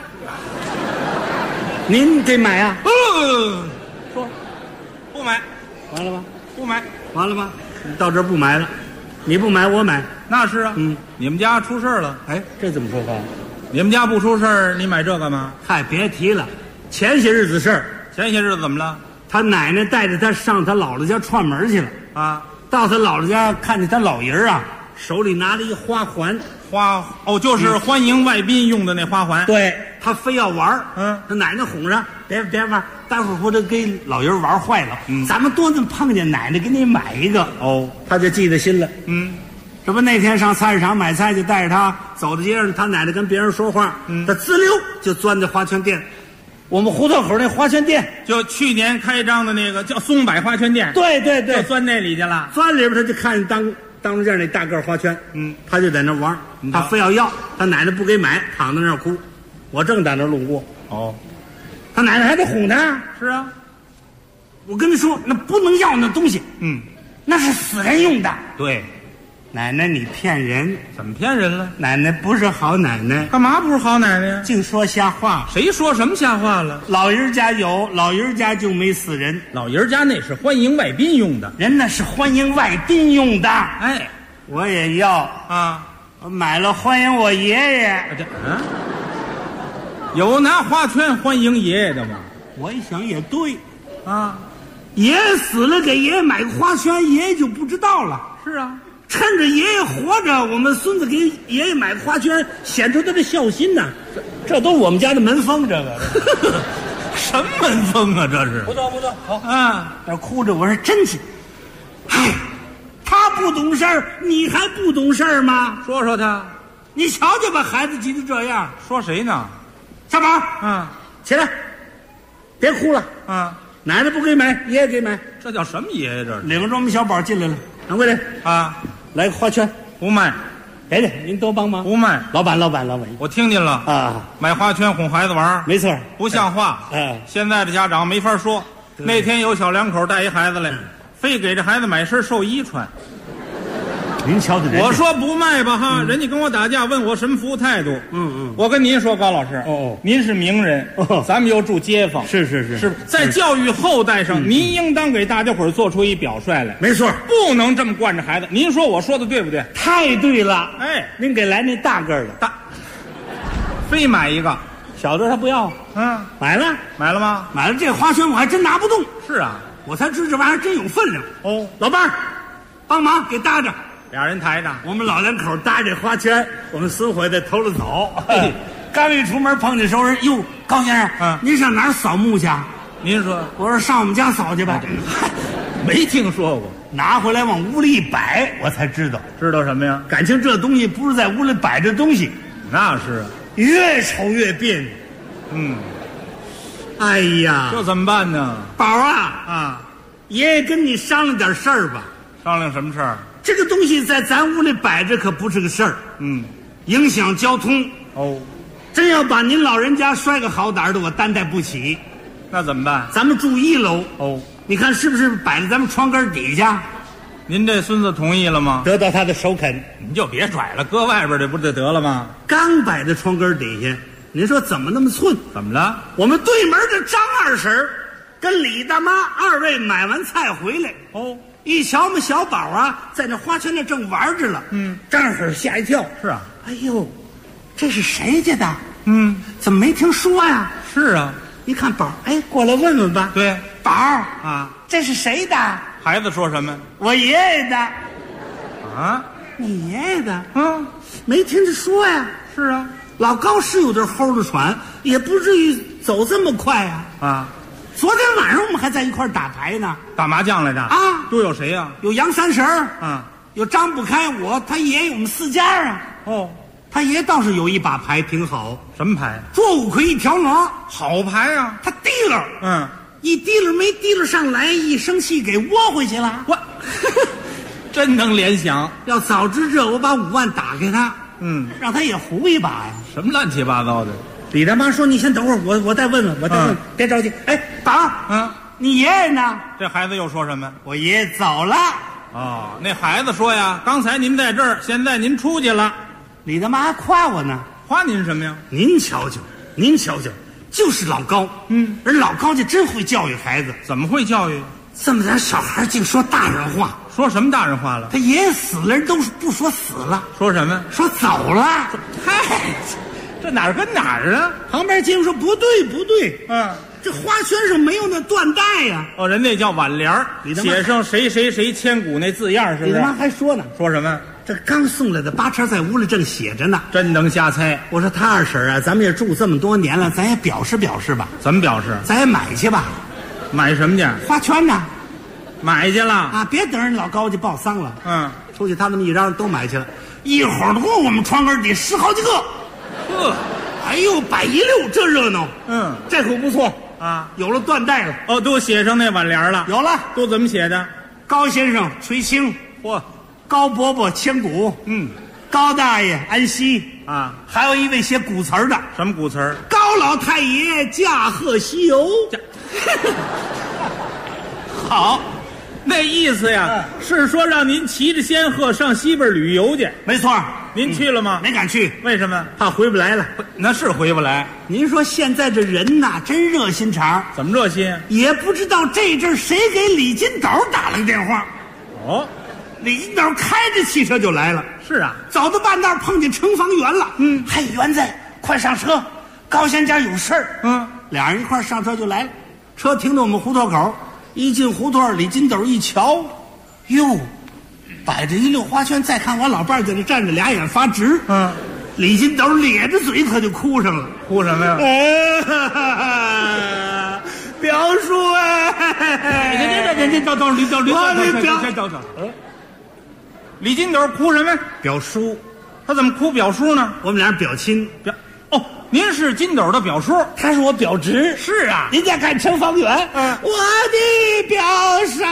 您给买啊？ 说不买， 完了吧？ 不买， 完了吧？你到这儿不买了，你不买我买。 那是啊，你们家出事了。 哎，这怎么说话？ 你们家不出事儿，你买这干嘛？ 嗨，别提了，前些日子事儿。 前些日子怎么了？ 他奶奶带着他上他姥姥家串门去了啊。到他姥姥家，看见他老爷儿啊，手里拿着一花环， 就是欢迎外宾用的那花环。 对，他非要玩他奶奶哄着，别玩，待会儿或者给老爷儿玩坏了。咱们多次碰见奶奶，给你买一个。他就记在心了。这不那天上菜市场买菜，就带着他走到街上，他奶奶跟别人说话，他滋溜就钻在花圈店。我们胡同口那花圈店， 就去年开张的那个叫松柏花圈店。 对， 就钻那里去了。 钻里边他就看见当着这那大个花圈，他就在那玩，他非要，他奶奶不给买，躺在那儿哭。我正在那儿路过，他奶奶还得哄他。 是啊， 我跟你说，那不能要那东西，那是死人用的。 对。 奶奶，你骗人！ 怎么骗人了？ 奶奶不是好奶奶。 干嘛不是好奶奶呀？ 净说瞎话。 谁说什么瞎话了？ 老爷家有，老爷家就没死人。 老爷家那是欢迎外宾用的， 人那是欢迎外宾用的。 哎， 我也要啊！我买了欢迎我爷爷。 有拿花圈欢迎爷爷的吗？ 我一想也对，啊，爷爷死了，给爷爷买个花圈，爷爷就不知道了。 是啊。 趁着爷爷活着，我们孙子给爷爷买个花圈，显出他的孝心呐。这都是我们家的门风，这个什么门风啊？这是不错，好啊！那哭着我说真是，哎，他不懂事儿，你还不懂事儿吗？ 说说他， 你瞧瞧把孩子急得这样。 说谁呢？ 小宝，起来，别哭了啊！奶奶不给买，爷爷给买。 这叫什么爷爷？这领着我们小宝进来了，掌柜的啊。来个花圈， 不卖。 别，您多帮忙。 不卖。 老板， 我听见了啊！买花圈哄孩子玩， 没错， 不像话。现在的家长没法说。那天有小两口带一孩子来，非给这孩子买身寿衣穿。 您瞧瞧， 我说不卖吧哈，人家跟我打架，问我什么服务态度。我跟您说，高老师，您是名人，咱们又住街坊， 是在教育后代上，您应当给大家伙做出一表率来。 没错， 不能这么惯着孩子。您说我说的对不对？ 太对了。 哎， 您给来那大个儿的， 非买一个， 小的他不要。买了吗？ 买了，这花圈我还真拿不动。 是啊， 我才知这玩意儿真有分量。老伴儿，帮忙给搭着。 俩人抬着， 我们老两口搭这花圈，我们孙回在头了走。刚一出门碰见熟人，哟，高先生，您上哪儿扫墓去？ 您说， 我说上我们家扫去吧。 没听说过， 拿回来往屋里一摆，我才知道什么呀？ 感情这东西不是在屋里摆着东西， 那是越瞅越别扭。哎呀， 这怎么办呢？ 宝啊，爷爷跟你商量点事儿吧。 商量什么事儿？ 这个东西在咱屋里摆着可不是个事儿，影响交通。真要把您老人家摔个好歹的，我担待不起。 那怎么办？ 咱们住1楼。你看是不是摆在咱们窗根底下？ 您这孙子同意了吗？ 得到他的首肯。 你就别拽了，搁外边这不就得了吗？ 刚摆在窗根底下，您说怎么那么寸？ 怎么了？ 我们对门的张二婶跟李大妈二位买完菜回来。一瞧我们小宝啊，在那花圈那正玩着了。张二婶吓一跳。 是啊。 哎呦，这是谁家的？怎么没听说呀？ 是啊。 一看宝，哎，过来问问吧。 对， 宝啊，这是谁的？ 孩子说什么？ 我爷爷的。 啊？ 你爷爷的？没听他说呀。 是啊。 老高是有点齁着喘，也不至于走这么快啊。昨天晚上我们还在一块打牌呢， 打麻将来着啊！都有谁呀？ 有杨三婶有张不开，我他爷爷，我们4家啊。他爷倒是有一把牌挺好。 什么牌？ 捉5魁1条龙， 好牌啊！ 他提溜，一提溜没提溜上来，一生气给窝回去了。 我真能联想。 要早知这，我把5万打给他，让他也胡一把呀。 什么乱七八糟的？ 李大妈说：“你先等会儿，我再问问，我再问，别着急。”哎，爸，你爷爷呢？ 这孩子又说什么？ 我爷爷走了。 哦，那孩子说呀，刚才您在这儿，现在您出去了。 李大妈还夸我呢。 夸您什么呀？ 您瞧瞧，就是老高。人老高家真会教育孩子。 怎么会教育？ 这么点小孩净说大人话。 说什么大人话了？ 他爷爷死了，人都不说死了， 说什么？ 说走了。 嗨，这哪儿跟哪儿啊？ 旁边接着说不对，这花圈上没有那缎带呀。 哦，人那叫挽联儿，写上谁谁谁千古那字样，是不是？ 李大妈还说呢， 说什么？ 这刚送来的八车在屋里正写着呢。 真能瞎猜。 我说他二婶啊，咱们也住这么多年了，咱也表示表示吧。 怎么表示？ 咱也买去吧。 买什么去？ 花圈呢？ 买去了啊！别等人老高家报丧了。出去他那么一嚷，都买去了。一会儿多，我们床根底10好几个。哎呦，摆一溜，这热闹。这可不错啊，有了缎带了。 哦，都写上那挽联了。 有了， 都怎么写的？ 高先生垂青，高伯伯千古，高大爷安息啊。还有一位写古词的。 什么古词？ 高老太爷驾鹤西游。 好。那意思呀，是说让您骑着仙鹤上西边旅游去。 没错。 您去了吗？ 没敢去。 为什么？ 怕回不来了。 那是回不来。 您说现在这人呐，真热心肠。 怎么热心？ 也不知道这阵谁给李金斗打了个电话。 哦， 李金斗开着汽车就来了。 是啊， 走到半道碰见城防员了。嘿，员子，快上车，高先家有事儿。俩人一块上车就来了。车停到我们胡同口。一进胡同，李金斗一瞧，哟，摆着一溜花圈，再看我老伴在那站着，俩眼发直。李金斗咧着嘴可就哭上了。 哭什么呀？ 表叔哎！ 李金斗哭什么？ 表叔。 他怎么哭表叔呢？ 我们俩表亲。 哦，您是金斗的表叔， 他是我表侄。 是啊， 您再看城防员，我的表婶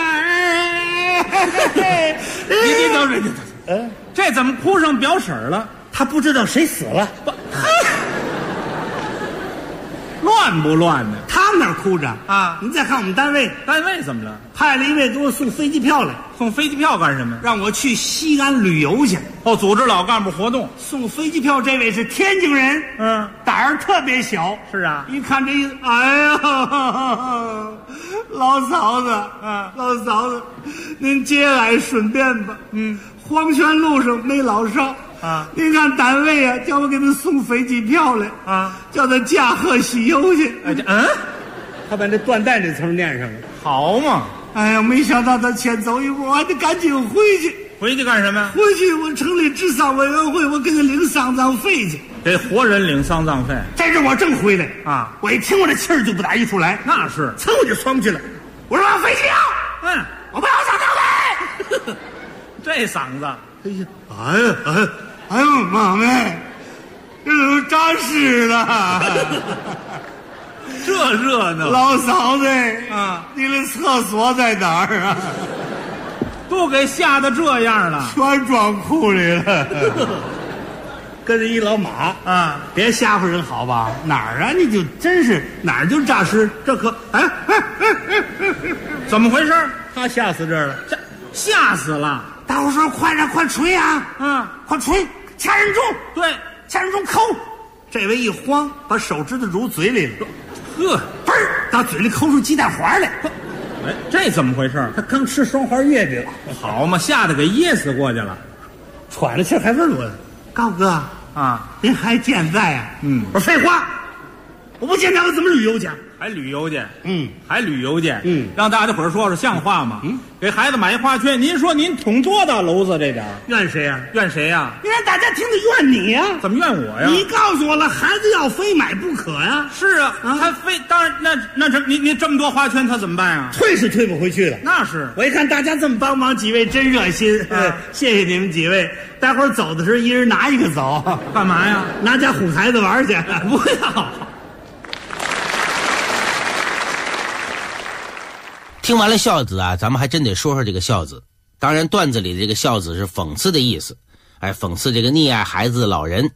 儿。 您等着，这怎么哭上表婶了？ 他不知道谁死了。 乱不乱呢？ 他们那儿哭着啊！ 您再看我们单位， 单位怎么了？ 派了一位给我送飞机票来。 送飞机票干什么？ 让我去西安旅游去。 哦，组织老干部活动。 送飞机票这位是天津人，胆儿特别小。 是啊， 一看这一，哎呀，老嫂子，老嫂子，您节哀顺变吧。黄泉路上没老少。您看单位啊，叫我给他送飞机票来叫他驾鹤西游去。他把这缎带这词念上了。 好嘛！ 哎呀，没想到他先走一步，我还得赶紧回去。 回去干什么？ 回去我成立治丧委员会，我给他领丧葬费去。 给活人领丧葬费？ 这阵我正回来啊，我一听我这气儿就不打一处来。 那是， 噌我就窜去了。我说飞机票，我不要丧葬费。 这嗓子， 哎呦妈妹，这都扎湿了。 这热闹！ 老嫂子你的厕所在哪儿啊？ 都给吓得这样了， 全装库里了。跟着一老马别吓唬人好吧？哪儿啊？你就真是哪儿就诈尸，这可怎么回事？ 他吓死这儿了， 吓死了！ 大伙说快吹啊！快吹，掐人中， 对， 掐人中抠。这位一慌，把手指头入嘴里了，嘣儿到嘴里抠出鸡蛋黄来。 这怎么回事？ 他刚吃双黄月饼， 好嘛，吓得给噎死过去了， 喘了气还问我：“高哥您还健在啊？”我说废话，我不健在我怎么旅游去？ 还旅游去？还旅游去？让大家伙儿说说像话吗？给孩子买一花圈，您说您捅多大篓子这点？ 怨谁呀？ 怨谁呀？ 你让大家听得怨你呀？ 怎么怨我呀？ 你告诉我了，孩子要非买不可呀？ 是啊，他非当然那这你这么多花圈，他怎么办啊？ 退是退不回去了。 那是， 我一看大家这么帮忙，几位真热心，谢谢你们几位。待会儿走的时候，一人拿一个走， 干嘛呀？ 拿家哄孩子玩去。 不要。 听完了孝子啊，咱们还真得说说这个孝子。当然段子里的这个孝子是讽刺的意思，讽刺这个溺爱孩子的老人。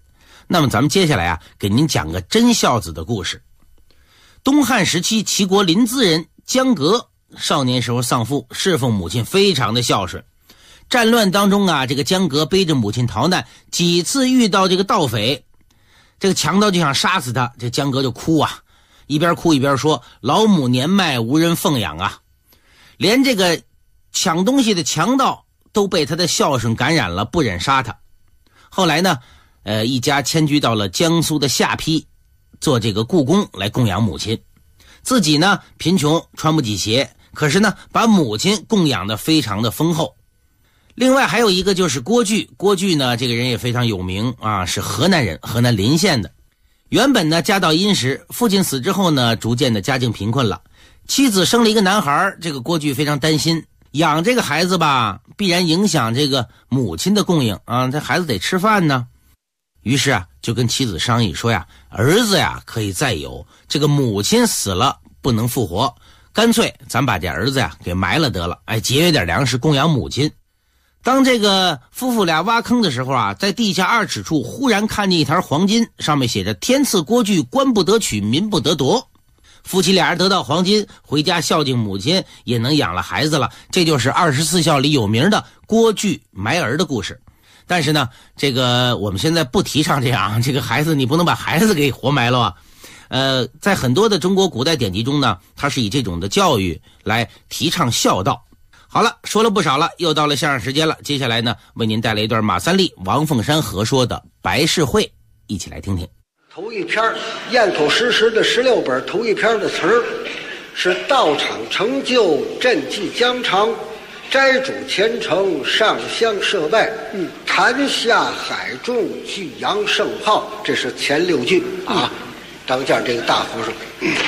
那么咱们接下来啊，给您讲个真孝子的故事。东汉时期，齐国临淄人姜革少年时候丧父，侍奉母亲非常的孝顺。战乱当中啊，这个姜革背着母亲逃难，几次遇到这个盗匪，这个强盗就想杀死他，这姜革就哭啊，一边哭一边说：“老母年迈，无人奉养啊。”连这个抢东西的强盗都被他的孝顺感染了，不忍杀他。后来呢，一家迁居到了江苏的下邳，做这个雇工来供养母亲。自己呢贫穷，穿不起鞋，可是呢把母亲供养得非常的丰厚。另外还有一个就是郭巨，郭巨呢这个人也非常有名啊，是河南人，河南临县的。原本呢家道殷实，父亲死之后呢，逐渐的家境贫困了。妻子生了一个男孩，这个郭巨非常担心，养这个孩子吧，必然影响这个母亲的供应啊，这孩子得吃饭呢。于是啊，就跟妻子商议说呀，儿子呀可以再有，这个母亲死了不能复活，干脆咱把这儿子呀给埋了得了，节约点粮食供养母亲。当这个夫妇俩挖坑的时候啊，在地下2尺处忽然看见一坛黄金，上面写着天赐郭巨，官不得取，民不得夺。夫妻俩人得到黄金，回家孝敬母亲，也能养了孩子了。这就是24孝里有名的郭巨埋儿的故事。但是呢，这个我们现在不提倡这样，这个孩子你不能把孩子给活埋了啊。在很多的中国古代典籍中呢，它是以这种的教育来提倡孝道。好了，说了不少了，又到了相声时间了。接下来呢，为您带来一段马三立、王凤山合说的《白事会》，一起来听听。 头一篇咽口实实的16本，头一篇的词儿是道场成就，赈济疆场，斋主虔诚，上香设拜，坛下海众，举扬圣号，这是前6句啊。当间这个大和尚，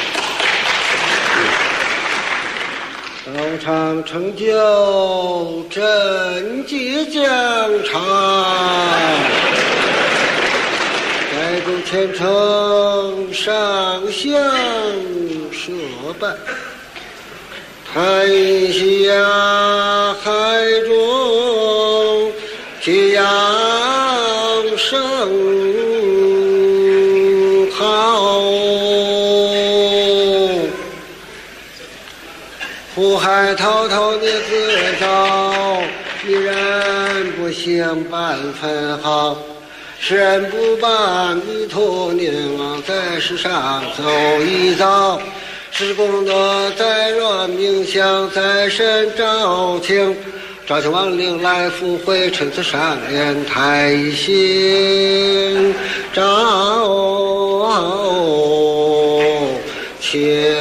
道场成就，赈济疆场，斋主虔诚，上香设拜，坛下海众，举扬圣号，苦海滔滔的自招，一人不行半分好。世人不把弥陀念，在世上走一遭。施功德在若冥想，在身照清，照清亡灵来福慧，趁此上莲台心照清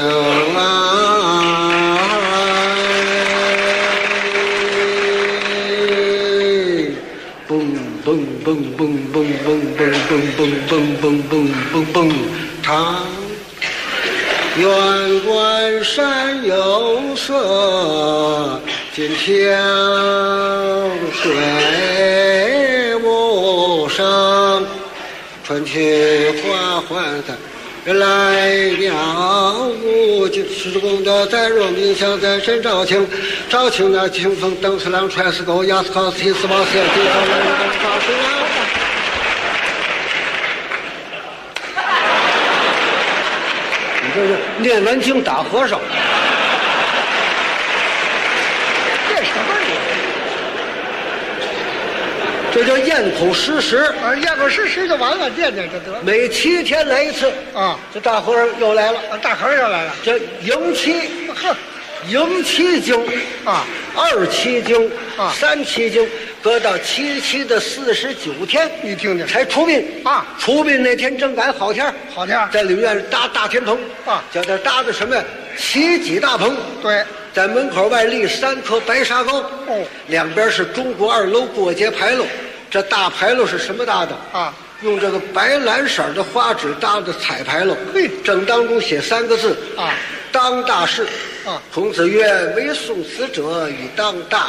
唱远观山有色，近听水无声，春去花还在，人来了无尽。施功德在若冥想，在身照清，照清那清风，蹬次郎踹死狗，压死靠死，踢死猫，死地上来照水啊。这是念完经打和尚，这什么你？这叫咽口实实啊，咽口实实就完了，念念就得。每7天来一次啊，这大和尚又来了，大和尚又来了。这迎七，迎七经啊，27经啊，37经，搁到7期的49天，你听听，才出殡啊！出殡那天正赶好天，好天，在里面搭大天棚啊，叫他搭的什么呀？奇脊大棚。对，在门口外立3棵白沙沟，哦，两边是中国2楼过节牌楼。这大牌楼是什么搭的啊？用这个白蓝色的花纸搭的彩牌楼，嘿，正当中写3个字啊，当大事啊。孔子曰：“唯送死者以当大事。”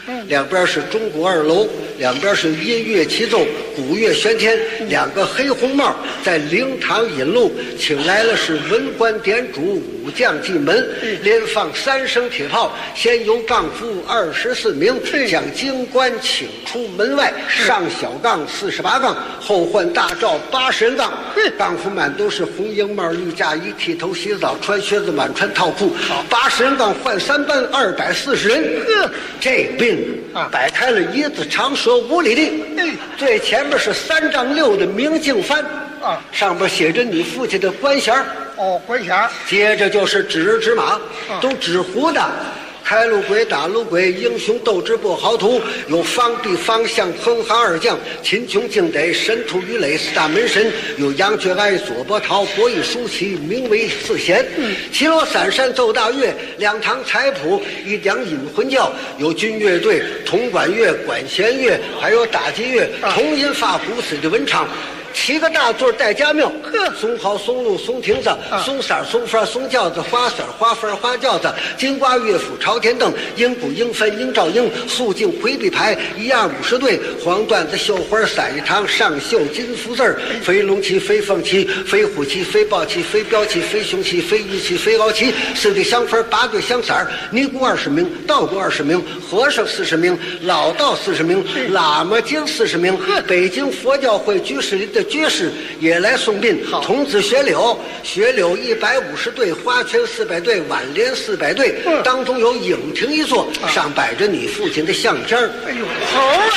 两边是中国二楼，两边是音乐齐奏，鼓乐喧天，两个黑红帽在灵堂引路，请来了是文官点主，武将进门，连放3声铁炮，先由杠夫24名将京官请出门外，上小杠48杠，后换大罩80人杠，杠夫们都是红缨帽、绿嫁衣，剃头洗澡，穿靴子，满穿套裤，80人杠换3班，240人。这病摆开了一字长蛇5里地，最前面是3丈6的明镜幡，上边写着你父亲的官衔。 官衔。 接着就是指人指马，都指胡的。开路鬼、打路鬼，英雄斗志不豪图，有方必、方向、哼哈2将，秦琼、敬得、神荼、于磊4大门神，有杨觉哀、左伯桃、博弈、舒淇，名为4贤。齐罗伞扇奏大乐，2堂彩谱，1讲引魂教，有军乐队、铜管乐、管弦乐，还有打击乐，铜音发鼓死的文唱。7个大座带家庙，松蒿、松露、松亭子、松色、松花、松轿子、花色、花幡、花轿子，金瓜、乐府、朝天凳，鹰鼓、鹰分、鹰照鹰，肃静、回避牌，1样50对，黄缎子、绣花、伞一堂，上绣金福字，飞龙旗、飞凤旗、飞虎旗、飞豹旗、飞镖旗、飞熊旗、飞玉旗、飞鳌旗，4对香幡，8对香伞，尼姑20名，道姑20名，和尚40名，老道40名，喇嘛经40名，北京佛教会居士林的居士也来送殡，童子雪柳150对，花圈400对，挽联400对，当中有影亭1座，上摆着你父亲的相片。 哎呦，好了，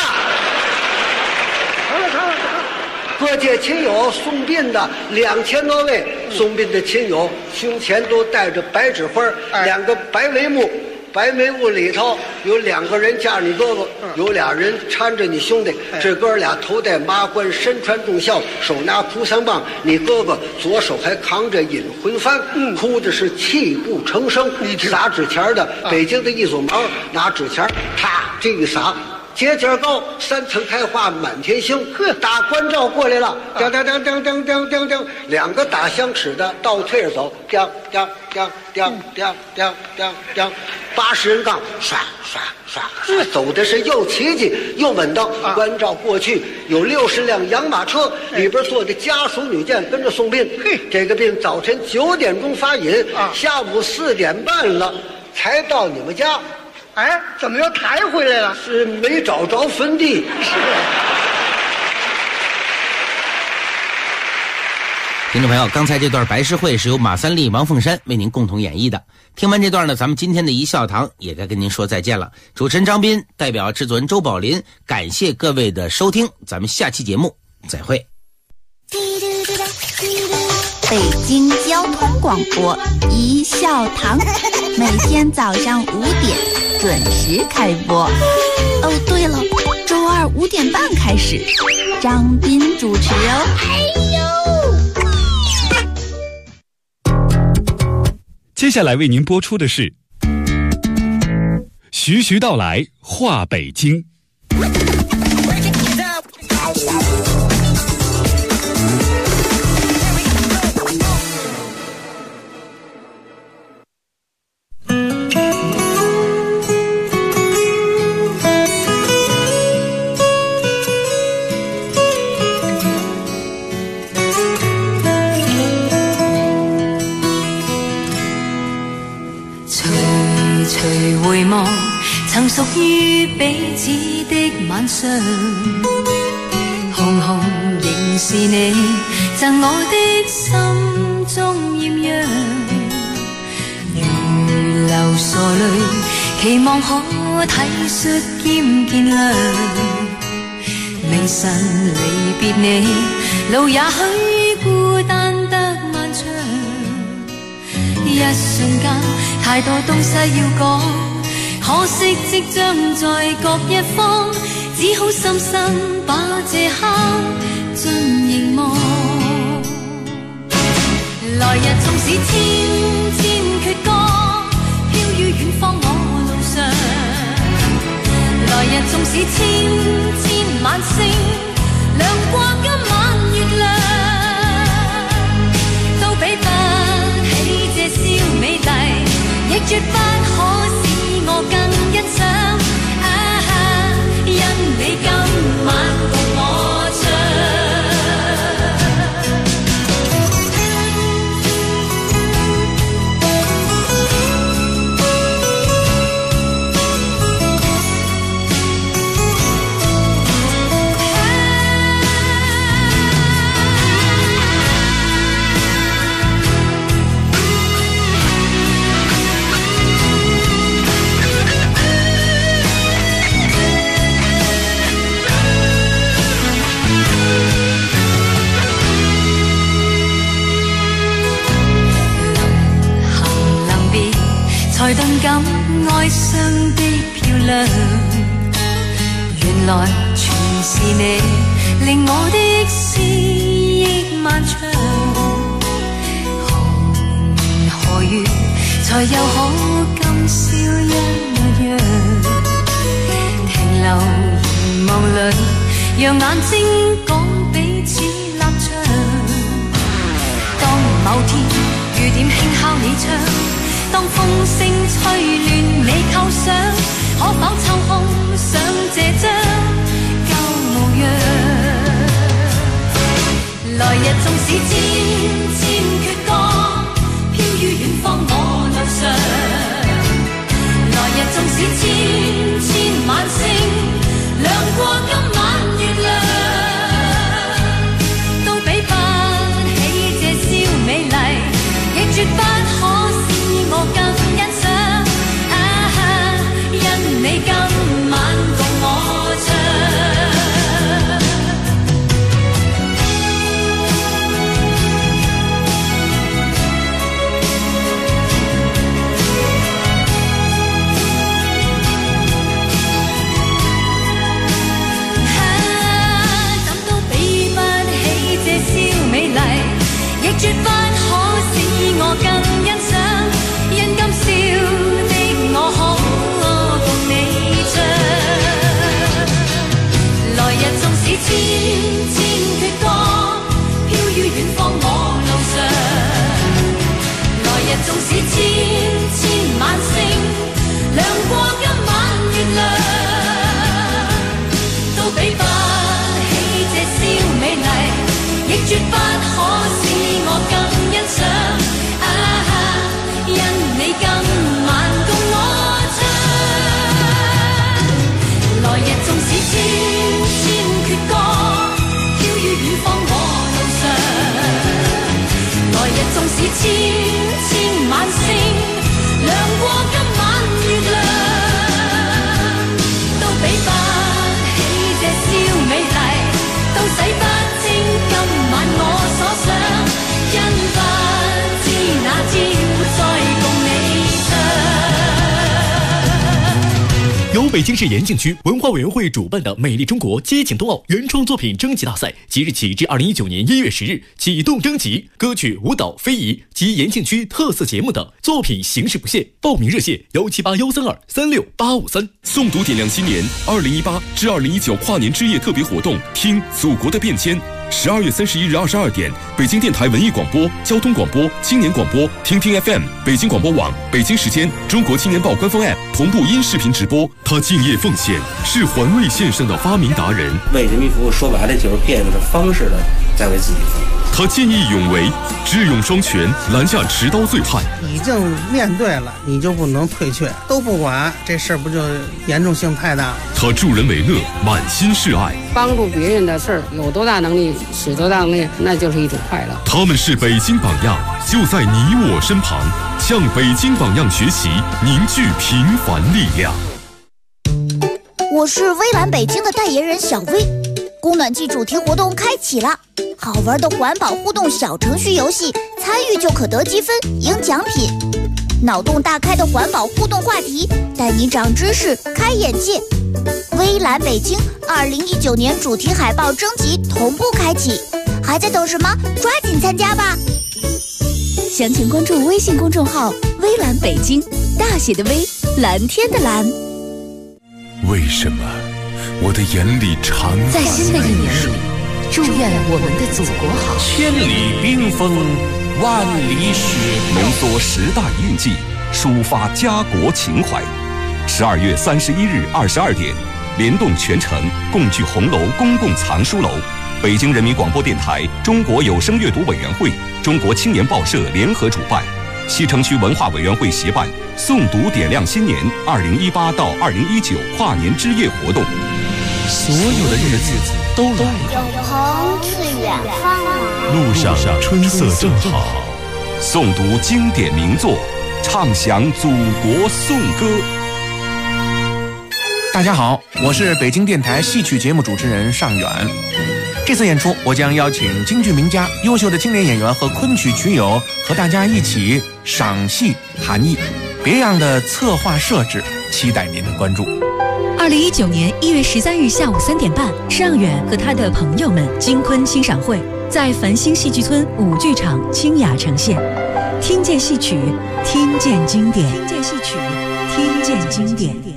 各界亲友送殡的2000多位，送殡的亲友胸前都带着白纸花，2个白帷幕。白眉屋里头有2个人架着你哥哥，有2人搀着你兄弟，这哥俩头戴麻冠，身穿重孝，手拿哭丧棒，你哥哥左手还扛着引魂幡，哭的是泣不成声。撒纸钱的北京的一撮毛，拿纸钱啪这一撒，节节高，3层开花满天星。打关照过来了，当当当当当当当当，2个打香尺的倒退着走，当当当当当当当当，80人杠，刷刷刷，走的是又奇迹又稳当。关照过去有60辆洋马车，里边坐的家属女眷跟着送殡。这个殡早晨9点钟发引，下午4点半了才到你们家。 哎，怎么又抬回来了？ 是没找着坟地。 听众朋友，刚才这段白事会是由马三立、王凤山为您共同演绎的。听完这段呢，咱们今天的一笑堂也该跟您说再见了。主持人张斌代表制作人周宝林，感谢各位的收听，咱们下期节目再会。 北京交通广播一笑堂，每天早上5点准时开播。哦，对了，周2 5点半开始，张斌主持哦。 接下来为您播出的是徐徐道来话北京。 回望曾屬於彼此的晚上，紅紅仍是你贈我的心中豔陽，如流傻淚，期望可體恤兼見諒。明晨離別你，路也許孤單得漫長，一瞬間太多東西要講，可惜即將在各一方，只好深深把這刻盡凝望。來日縱使千千闕歌，飄於遠方我路上。來日縱使千千晚星，亮過今晚月亮，都比不起這宵美麗，亦絕不可使我更欣賞。 原來全是你令我的思憶漫長，紅何月才又可今宵一樣，停留凝望裏，讓眼睛講彼此立場。當某天雨點輕敲你窗，當風聲吹亂你構想，可否抽空想這張舊模樣？來日縱使千千闕歌，飄於遠方我路上。來日縱使千千晚星，亮過今晚月亮，都比不起這宵美麗，亦絕不可使我更欣賞。因你今晚共我唱。亦絕不可使我更欣賞，因今宵的我可共你唱。來日縱使千千闕歌，飄於遠方我路上。來日縱使千千晚星，亮過今晚月亮，都比不起這宵美麗，亦絕不可使我更欣賞，因你今晚共我唱。來日縱使千千闕歌，飄於遠方我路上。來日縱使千千晚星，亮過今晚月亮，都比不起這宵美麗，都洗不清今晚我所想。因不知哪天再共你唱。 由北京市延庆区文化委员会主办的美丽中国接近冬奥原创作品征集大赛即日起至2019年1月10日启动征集，歌曲、舞蹈、非遗及延庆区特色节目等作品形式不限，报名热线17813236853。 诵读点亮新年2018至2019跨年之夜特别活动，听祖国的变迁。12月31日22点，北京电台文艺广播、交通广播、青年广播、听听 FM、北京广播网、北京时间、中国青年报官方 App 同步音视频直播。他敬业奉献，是环卫线上的发明达人。 为人民服务，说白了就是变着方式的在为自己服务。 他见义勇为，智勇双全，拦下持刀醉汉。 已经面对了，你就不能退却，都不管，这事儿不就严重性太大？ 他助人为乐，满心是爱。 帮助别人的事儿，有多大能力使多大能力，那就是一种快乐。 他们是北京榜样，就在你我身旁，向北京榜样学习，凝聚平凡力量。 我是微蓝北京的代言人小薇，供暖季主题活动开启了，好玩的环保互动小程序游戏，参与就可得积分赢奖品。脑洞大开的环保互动话题，带你长知识开眼界。微蓝北京2019年主题海报征集同步开启，还在等什么？抓紧参加吧！详情关注微信公众号微蓝北京，大写的微，蓝天的蓝。 为什么我的眼里常在新的一年里，祝愿我们的祖国好。 千里冰封，万里雪飘，浓缩10大印记，抒发家国情怀。12月31日22点，联动全城，共聚红楼公共藏书楼，北京人民广播电台、中国有声阅读委员会、中国青年报社联合主办，西城区文化委员会协办诵读点亮新年2018到2019跨年之夜活动。 所有的日子都来了， 永恒自远方来， 路上春色正好， 诵读经典名作，唱响祖国颂歌。 大家好，我是北京电台戏曲节目主持人尚远。这次演出，我将邀请京剧名家、优秀的青年演员和昆曲曲友和大家一起赏戏谈艺，别样的策划设置，期待您的关注。 2019年1月13日下午3点半，尚远和他的朋友们金昆欣赏会在繁星戏剧村舞剧场清雅呈现。听见戏曲，听见经典，听见戏曲，听见经典。